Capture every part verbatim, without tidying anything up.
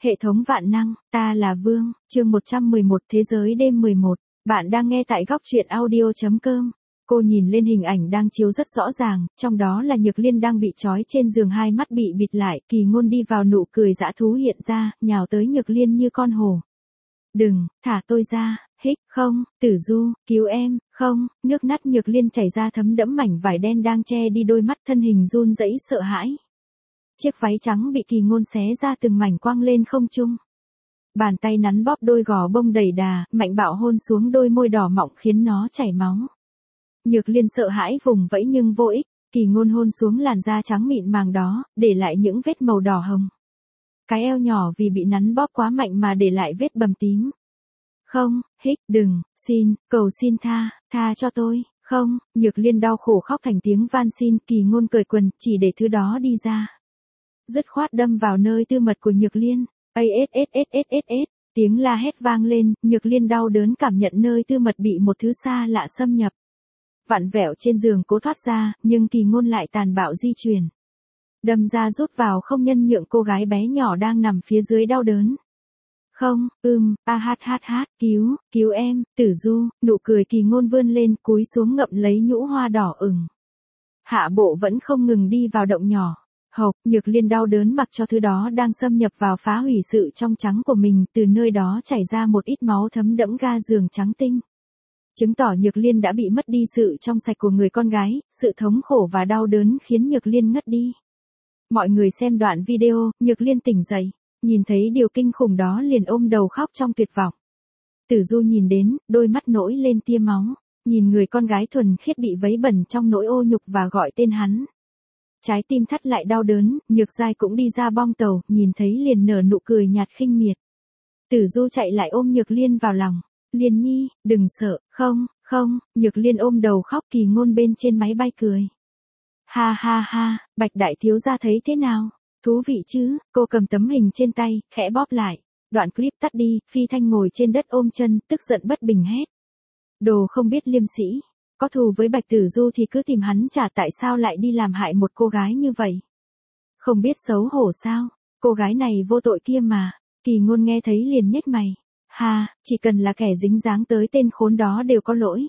Hệ thống vạn năng, ta là Vương, chương một trăm mười một Thế giới đêm mười một. Bạn đang nghe tại góc truyện audio chấm com. Cô nhìn lên hình ảnh đang chiếu rất rõ ràng, trong đó là Nhược Liên đang bị trói trên giường, hai mắt bị bịt lại, Kỳ Ngôn đi vào, nụ cười dã thú hiện ra, nhào tới Nhược Liên như con hổ. Đừng, thả tôi ra, hích, không, Tử Du, cứu em, không, nước mắt Nhược Liên chảy ra thấm đẫm mảnh vải đen đang che đi đôi mắt, thân hình run rẩy sợ hãi. Chiếc váy trắng bị Kỳ Ngôn xé ra từng mảnh quăng lên không trung. Bàn tay nắn bóp đôi gò bông đầy đà, mạnh bạo hôn xuống đôi môi đỏ mọng khiến nó chảy máu. Nhược Liên sợ hãi vùng vẫy nhưng vô ích, Kỳ Ngôn hôn xuống làn da trắng mịn màng đó, để lại những vết màu đỏ hồng. Cái eo nhỏ vì bị nắn bóp quá mạnh mà để lại vết bầm tím. Không, hích, đừng, xin, cầu xin tha, tha cho tôi, không, Nhược Liên đau khổ khóc thành tiếng van xin, Kỳ Ngôn cởi quần, chỉ để thứ đó đi ra. Dứt khoát đâm vào nơi tư mật của Nhược Liên, ây ết ết ết ết ết ết, tiếng la hét vang lên, Nhược Liên đau đớn cảm nhận nơi tư mật bị một thứ xa lạ xâm nhập. Vặn vẹo trên giường cố thoát ra, nhưng Kỳ Ngôn lại tàn bạo di chuyển. Đâm ra rút vào không nhân nhượng cô gái bé nhỏ đang nằm phía dưới đau đớn. Không, ưm, a hát hát hát, cứu, cứu em, Tử Du, nụ cười Kỳ Ngôn vươn lên, cúi xuống ngậm lấy nhũ hoa đỏ ửng. Hạ bộ vẫn không ngừng đi vào động nhỏ. Hộc, Nhược Liên đau đớn mặc cho thứ đó đang xâm nhập vào phá hủy sự trong trắng của mình, từ nơi đó chảy ra một ít máu thấm đẫm ga giường trắng tinh. Chứng tỏ Nhược Liên đã bị mất đi sự trong sạch của người con gái, sự thống khổ và đau đớn khiến Nhược Liên ngất đi. Mọi người xem đoạn video, Nhược Liên tỉnh dậy, nhìn thấy điều kinh khủng đó liền ôm đầu khóc trong tuyệt vọng. Tử Du nhìn đến, đôi mắt nổi lên tia máu, nhìn người con gái thuần khiết bị vấy bẩn trong nỗi ô nhục và gọi tên hắn. Trái tim thắt lại đau đớn, Nhược Giai cũng đi ra bong tàu, nhìn thấy liền nở nụ cười nhạt khinh miệt. Tử Du chạy lại ôm Nhược Liên vào lòng. Liên nhi, đừng sợ, không, không, Nhược Liên ôm đầu khóc, Kỳ Ngôn bên trên máy bay cười. Ha ha ha, Bạch đại thiếu gia thấy thế nào? Thú vị chứ, cô cầm tấm hình trên tay, khẽ bóp lại. Đoạn clip tắt đi, Phi Thanh ngồi trên đất ôm chân, tức giận bất bình hét. Đồ không biết liêm sĩ. Có thù với Bạch Tử Du thì cứ tìm hắn trả, tại sao lại đi làm hại một cô gái như vậy? Không biết xấu hổ sao? Cô gái này vô tội kia mà. Kỳ Ngôn nghe thấy liền nhếch mày. Ha, chỉ cần là kẻ dính dáng tới tên khốn đó đều có lỗi.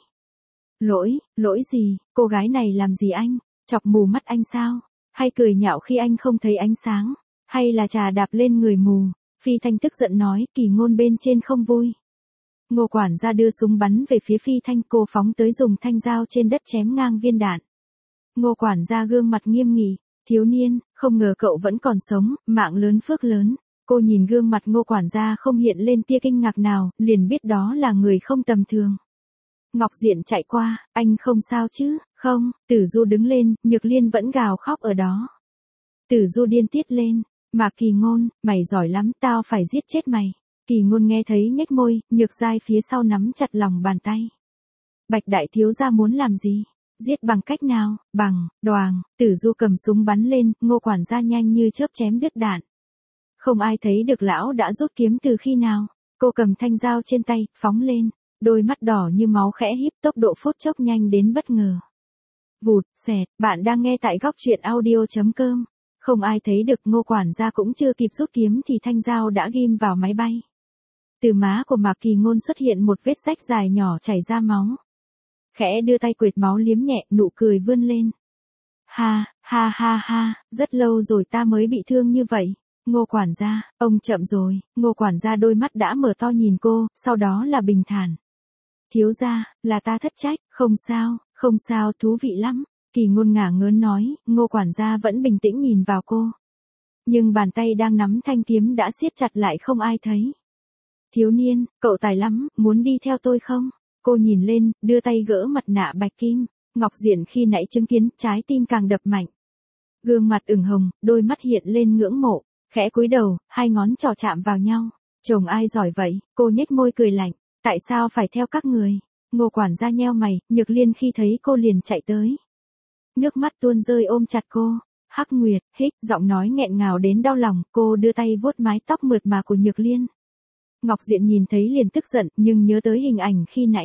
Lỗi, lỗi gì? Cô gái này làm gì anh? Chọc mù mắt anh sao? Hay cười nhạo khi anh không thấy ánh sáng? Hay là trà đạp lên người mù? Phi Thanh tức giận nói, Kỳ Ngôn bên trên không vui. Ngô quản gia đưa súng bắn về phía Phi Thanh, cô phóng tới dùng thanh dao trên đất chém ngang viên đạn. Ngô quản gia gương mặt nghiêm nghị, thiếu niên, không ngờ cậu vẫn còn sống, mạng lớn phước lớn. Cô nhìn gương mặt Ngô quản gia không hiện lên tia kinh ngạc nào, liền biết đó là người không tầm thường. Ngọc Diện chạy qua, anh không sao chứ? Không, Tử Du đứng lên, Nhược Liên vẫn gào khóc ở đó. Tử Du điên tiết lên, mà Kỳ Ngôn, mày giỏi lắm, tao phải giết chết mày. Kỳ Ngôn nghe thấy nhếch môi, Nhược Giai phía sau nắm chặt lòng bàn tay. Bạch đại thiếu gia muốn làm gì? Giết bằng cách nào? Bằng, đoàng, Tử Du cầm súng bắn lên, Ngô quản gia nhanh như chớp chém đứt đạn. Không ai thấy được lão đã rút kiếm từ khi nào. Cô cầm thanh dao trên tay, phóng lên. Đôi mắt đỏ như máu khẽ híp, tốc độ phút chốc nhanh đến bất ngờ. Vụt, xẹt, bạn đang nghe tại góc truyện audio chấm com. Không ai thấy được, Ngô quản gia cũng chưa kịp rút kiếm thì thanh dao đã ghim vào máy bay. Từ má của Mạc Kỳ Ngôn xuất hiện một vết rách dài nhỏ chảy ra máu. Khẽ đưa tay quệt máu liếm nhẹ, nụ cười vươn lên. Ha, ha ha ha, rất lâu rồi ta mới bị thương như vậy. Ngô quản gia, ông chậm rồi. Ngô quản gia đôi mắt đã mở to nhìn cô, sau đó là bình thản. Thiếu gia, là ta thất trách, không sao, không sao, thú vị lắm. Kỳ Ngôn ngả ngớn nói, Ngô quản gia vẫn bình tĩnh nhìn vào cô. Nhưng bàn tay đang nắm thanh kiếm đã siết chặt lại, không ai thấy. Thiếu niên, cậu tài lắm, muốn đi theo tôi không? Cô nhìn lên, đưa tay gỡ mặt nạ bạch kim. Ngọc Diện khi nãy chứng kiến, trái tim càng đập mạnh. Gương mặt ửng hồng, đôi mắt hiện lên ngưỡng mộ. Khẽ cúi đầu, hai ngón trỏ chạm vào nhau. Chồng ai giỏi vậy? Cô nhếch môi cười lạnh. Tại sao phải theo các người? Ngô quản gia nheo mày, Nhược Liên khi thấy cô liền chạy tới. Nước mắt tuôn rơi ôm chặt cô. Hắc Nguyệt, hích, giọng nói nghẹn ngào đến đau lòng, cô đưa tay vuốt mái tóc mượt mà của Nhược Liên. Ngọc Diện nhìn thấy liền tức giận, nhưng nhớ tới hình ảnh khi nãy.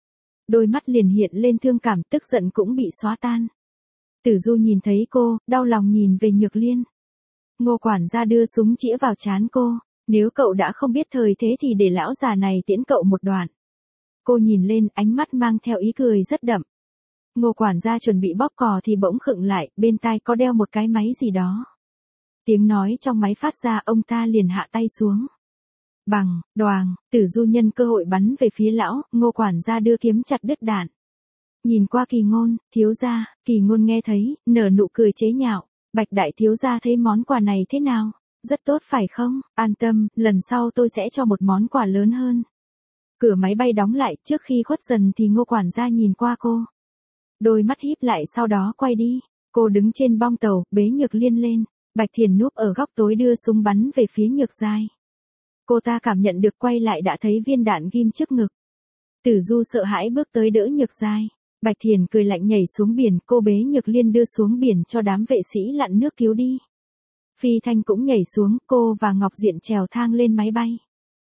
Đôi mắt liền hiện lên thương cảm, tức giận cũng bị xóa tan. Tử Du nhìn thấy cô, đau lòng nhìn về Nhược Liên. Ngô quản gia đưa súng chĩa vào trán cô. Nếu cậu đã không biết thời thế thì để lão già này tiễn cậu một đoạn. Cô nhìn lên, ánh mắt mang theo ý cười rất đậm. Ngô quản gia chuẩn bị bóp cò thì bỗng khựng lại, bên tai có đeo một cái máy gì đó. Tiếng nói trong máy phát ra, ông ta liền hạ tay xuống. Bằng, đoàng, Tử Du nhân cơ hội bắn về phía lão, Ngô quản gia đưa kiếm chặt đứt đạn. Nhìn qua Kỳ Ngôn, thiếu gia, Kỳ Ngôn nghe thấy, nở nụ cười chế nhạo. Bạch đại thiếu gia thấy món quà này thế nào? Rất tốt phải không? An tâm, lần sau tôi sẽ cho một món quà lớn hơn. Cửa máy bay đóng lại, trước khi khuất dần thì Ngô quản gia nhìn qua cô. Đôi mắt híp lại sau đó quay đi. Cô đứng trên bong tàu, bế Nhược Liên lên. Bạch Thiền núp ở góc tối đưa súng bắn về phía Nhược Giai. Cô ta cảm nhận được, quay lại đã thấy viên đạn ghim trước ngực. Tử Du sợ hãi bước tới đỡ Nhược Giai. Bạch Thiền cười lạnh nhảy xuống biển, cô bế Nhược Liên đưa xuống biển cho đám vệ sĩ lặn nước cứu đi. Phi Thanh cũng nhảy xuống, cô và Ngọc Diện trèo thang lên máy bay.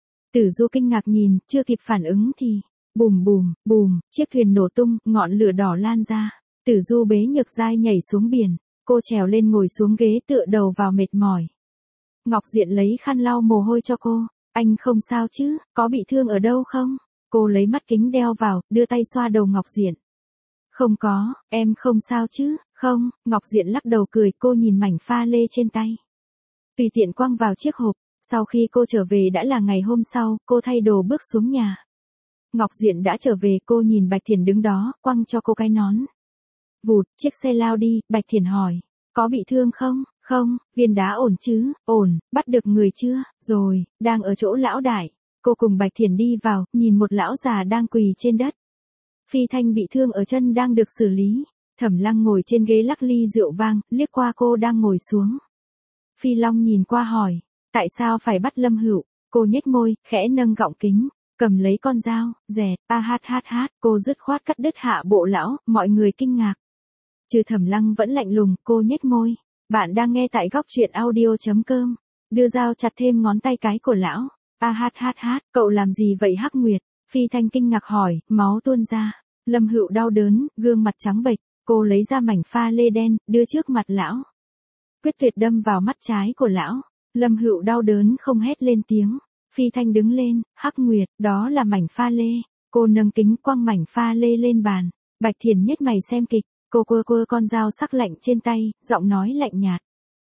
Tử Du kinh ngạc nhìn, chưa kịp phản ứng thì, bùm bùm, bùm, chiếc thuyền nổ tung, ngọn lửa đỏ lan ra. Tử Du bế Nhược Giai nhảy xuống biển, cô trèo lên ngồi xuống ghế tựa đầu vào mệt mỏi. Ngọc Diện lấy khăn lau mồ hôi cho cô, anh không sao chứ, có bị thương ở đâu không? Cô lấy mắt kính đeo vào, đưa tay xoa đầu Ngọc Diện. Không có, em không sao chứ, không, Ngọc Diện lắc đầu cười, cô nhìn mảnh pha lê trên tay. Tùy tiện quăng vào chiếc hộp, sau khi cô trở về đã là ngày hôm sau, cô thay đồ bước xuống nhà. Ngọc Diện đã trở về, cô nhìn Bạch Thiền đứng đó, quăng cho cô cái nón. Vụt, chiếc xe lao đi, Bạch Thiền hỏi, có bị thương không? Không, viên đá ổn chứ, ổn, bắt được người chưa? Rồi, đang ở chỗ lão đại. Cô cùng Bạch Thiền đi vào, nhìn một lão già đang quỳ trên đất. Phi Thanh bị thương ở chân đang được xử lý. Thẩm Lăng ngồi trên ghế lắc ly rượu vang, liếc qua cô đang ngồi xuống. Phi Long nhìn qua hỏi, tại sao phải bắt Lâm Hữu? Cô nhếch môi, khẽ nâng gọng kính, cầm lấy con dao, dẹt, a hát hát hát, cô dứt khoát cắt đứt hạ bộ lão, mọi người kinh ngạc. Trừ Thẩm Lăng vẫn lạnh lùng, cô nhếch môi. Bạn đang nghe tại góc truyện audio chấm com. Đưa dao chặt thêm ngón tay cái của lão. A hát hát hát, cậu làm gì vậy Hắc Nguyệt? Phi Thanh kinh ngạc hỏi, máu tuôn ra. Lâm Hữu đau đớn, gương mặt trắng bệch, cô lấy ra mảnh pha lê đen, đưa trước mặt lão. Quyết tuyệt đâm vào mắt trái của lão. Lâm Hữu đau đớn không hét lên tiếng. Phi Thanh đứng lên, Hắc Nguyệt, đó là mảnh pha lê. Cô nâng kính quăng mảnh pha lê lên bàn. Bạch Thiền nhếch mày xem kịch. Cô quơ quơ con dao sắc lạnh trên tay, giọng nói lạnh nhạt.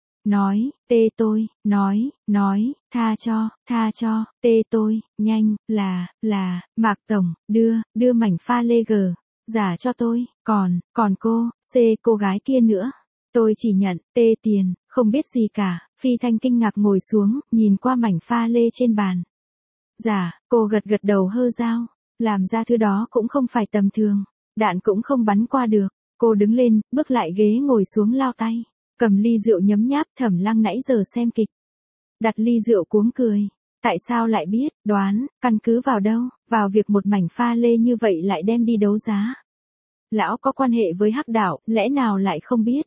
Nói, tê tôi, nói, nói, tha cho, tha cho, tê tôi, nhanh, là, là, Mạc Tổng, đưa, đưa mảnh pha lê gờ, giả cho tôi, còn, còn cô, xê cô gái kia nữa. Tôi chỉ nhận, tê tiền, không biết gì cả. Phi Thanh kinh ngạc ngồi xuống, nhìn qua mảnh pha lê trên bàn. Giả, cô gật gật đầu hơ dao, làm ra thứ đó cũng không phải tầm thường, đạn cũng không bắn qua được. Cô đứng lên, bước lại ghế ngồi xuống lao tay, cầm ly rượu nhấm nháp. Thẩm Lăng nãy giờ xem kịch. Đặt ly rượu cuống cười. Tại sao lại biết, đoán, căn cứ vào đâu, vào việc một mảnh pha lê như vậy lại đem đi đấu giá. Lão có quan hệ với Hắc Đạo, lẽ nào lại không biết.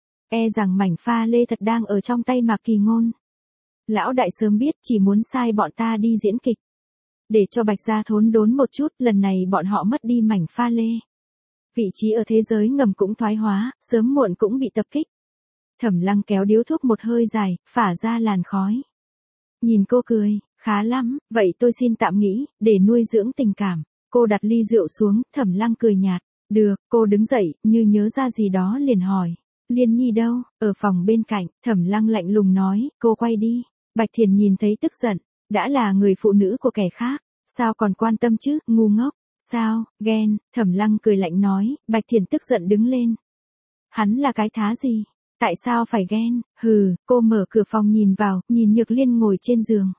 E rằng mảnh pha lê thật đang ở trong tay Mạc Kỳ Ngôn. Lão đại sớm biết, chỉ muốn sai bọn ta đi diễn kịch. Để cho Bạch gia thốn đốn một chút, lần này bọn họ mất đi mảnh pha lê. Vị trí ở thế giới ngầm cũng thoái hóa, sớm muộn cũng bị tập kích. Thẩm Lăng kéo điếu thuốc một hơi dài, phả ra làn khói. Nhìn cô cười, khá lắm, vậy tôi xin tạm nghỉ, để nuôi dưỡng tình cảm. Cô đặt ly rượu xuống, Thẩm Lăng cười nhạt. Được, cô đứng dậy, như nhớ ra gì đó liền hỏi. Liên Nhi đâu? Ở phòng bên cạnh. Thẩm Lăng lạnh lùng nói, cô quay đi. Bạch Thiền nhìn thấy tức giận, đã là người phụ nữ của kẻ khác, sao còn quan tâm chứ, ngu ngốc. Sao, ghen? Thẩm Lăng cười lạnh nói. Bạch Thiền tức giận đứng lên. Hắn là cái thá gì? Tại sao phải ghen? Hừ, cô mở cửa phòng nhìn vào, nhìn Nhược Liên ngồi trên giường.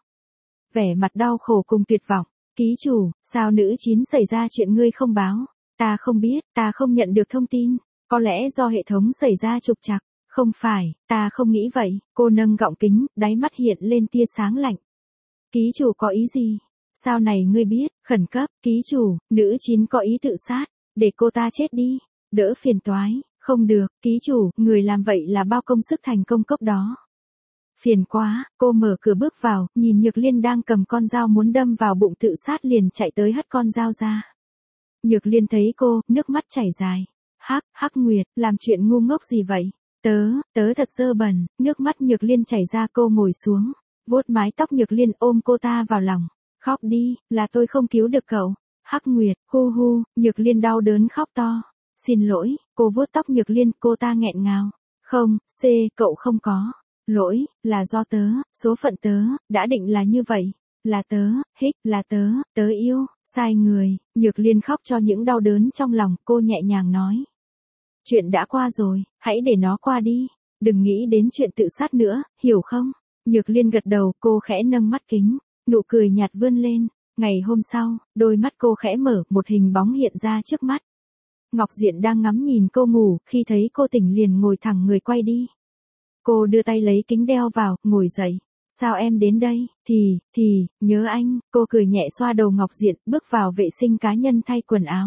Vẻ mặt đau khổ cùng tuyệt vọng. Ký chủ, sao nữ chín xảy ra chuyện ngươi không báo? Ta không biết, ta không nhận được thông tin. Có lẽ do hệ thống xảy ra trục trặc. Không phải, ta không nghĩ vậy. Cô nâng gọng kính, đáy mắt hiện lên tia sáng lạnh. Ký chủ có ý gì? Sao này ngươi biết, khẩn cấp, ký chủ, nữ chín có ý tự sát, để cô ta chết đi, đỡ phiền toái, không được, ký chủ, người làm vậy là bao công sức thành công cốc đó. Phiền quá, cô mở cửa bước vào, nhìn Nhược Liên đang cầm con dao muốn đâm vào bụng tự sát liền chạy tới hất con dao ra. Nhược Liên thấy cô, nước mắt chảy dài. Hắc, Hắc Nguyệt, làm chuyện ngu ngốc gì vậy? Tớ, tớ thật dơ bẩn, nước mắt Nhược Liên chảy ra cô ngồi xuống. vuốt mái tóc Nhược Liên ôm cô ta vào lòng. Khóc đi, là tôi không cứu được cậu. Hắc Nguyệt, hu hu, Nhược Liên đau đớn khóc to. Xin lỗi, cô vuốt tóc Nhược Liên, cô ta nghẹn ngào. Không, C, cậu không có. Lỗi, là do tớ, số phận tớ, đã định là như vậy. Là tớ, hích, là tớ, tớ yêu, sai người. Nhược Liên khóc cho những đau đớn trong lòng, cô nhẹ nhàng nói. Chuyện đã qua rồi, hãy để nó qua đi. Đừng nghĩ đến chuyện tự sát nữa, hiểu không? Nhược Liên gật đầu, cô khẽ nâng mắt kính, nụ cười nhạt vươn lên. Ngày hôm sau, đôi mắt cô khẽ mở, một hình bóng hiện ra trước mắt. Ngọc Diện đang ngắm nhìn cô ngủ, khi thấy cô tỉnh liền ngồi thẳng người quay đi. Cô đưa tay lấy kính đeo vào, ngồi dậy. Sao em đến đây? Thì, thì, nhớ anh. Cô cười nhẹ xoa đầu Ngọc Diện, bước vào vệ sinh cá nhân thay quần áo.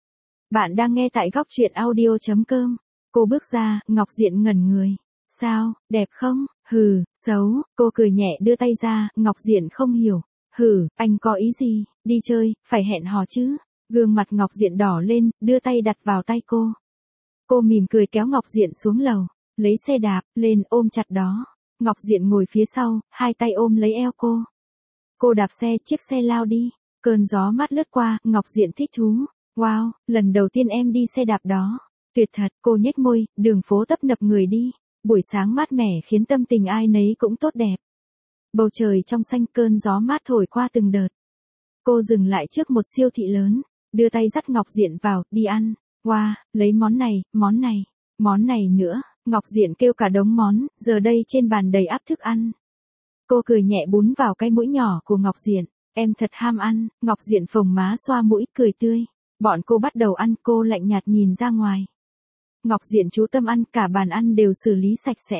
Bạn đang nghe tại góc truyện audio.com. Cô bước ra, Ngọc Diện ngẩn người. Sao, đẹp không? Hừ, xấu. Cô cười nhẹ đưa tay ra, Ngọc Diện không hiểu. Hừ, anh có ý gì? Đi chơi, phải hẹn hò chứ? Gương mặt Ngọc Diện đỏ lên, đưa tay đặt vào tay cô. Cô mỉm cười kéo Ngọc Diện xuống lầu, lấy xe đạp, lên ôm chặt đó. Ngọc Diện ngồi phía sau, hai tay ôm lấy eo cô. Cô đạp xe, chiếc xe lao đi. Cơn gió mát lướt qua, Ngọc Diện thích thú. Wow, lần đầu tiên em đi xe đạp đó. Tuyệt thật, cô nhếch môi, đường phố tấp nập người đi. Buổi sáng mát mẻ khiến tâm tình ai nấy cũng tốt đẹp. Bầu trời trong xanh, cơn gió mát thổi qua từng đợt. Cô dừng lại trước một siêu thị lớn, đưa tay dắt Ngọc Diện vào, đi ăn. Wow, lấy món này, món này, món này nữa. Ngọc Diện kêu cả đống món, giờ đây trên bàn đầy ắp thức ăn. Cô cười nhẹ bún vào cái mũi nhỏ của Ngọc Diện. Em thật ham ăn. Ngọc Diện phồng má xoa mũi, cười tươi. Bọn cô bắt đầu ăn, cô lạnh nhạt nhìn ra ngoài. Ngọc Diện chú tâm ăn, cả bàn ăn đều xử lý sạch sẽ.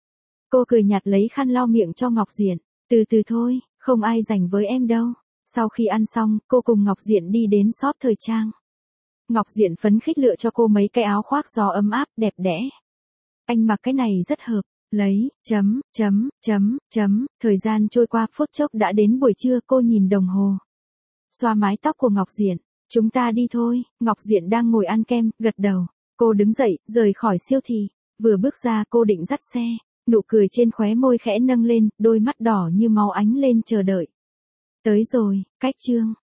Cô cười nhạt lấy khăn lau miệng cho Ngọc Diện. Từ từ thôi, không ai rảnh với em đâu. Sau khi ăn xong, cô cùng Ngọc Diện đi đến shop thời trang. Ngọc Diện phấn khích lựa cho cô mấy cái áo khoác gió ấm áp, đẹp đẽ. Anh mặc cái này rất hợp. Lấy, chấm, chấm, chấm, chấm. Thời gian trôi qua phút chốc đã đến buổi trưa, cô nhìn đồng hồ. Xoa mái tóc của Ngọc Diện. Chúng ta đi thôi. Ngọc Diện đang ngồi ăn kem, gật đầu. Cô đứng dậy, rời khỏi siêu thị. Vừa bước ra cô định dắt xe. Nụ cười trên khóe môi khẽ nâng lên, đôi mắt đỏ như máu ánh lên chờ đợi. Tới rồi, cách chương.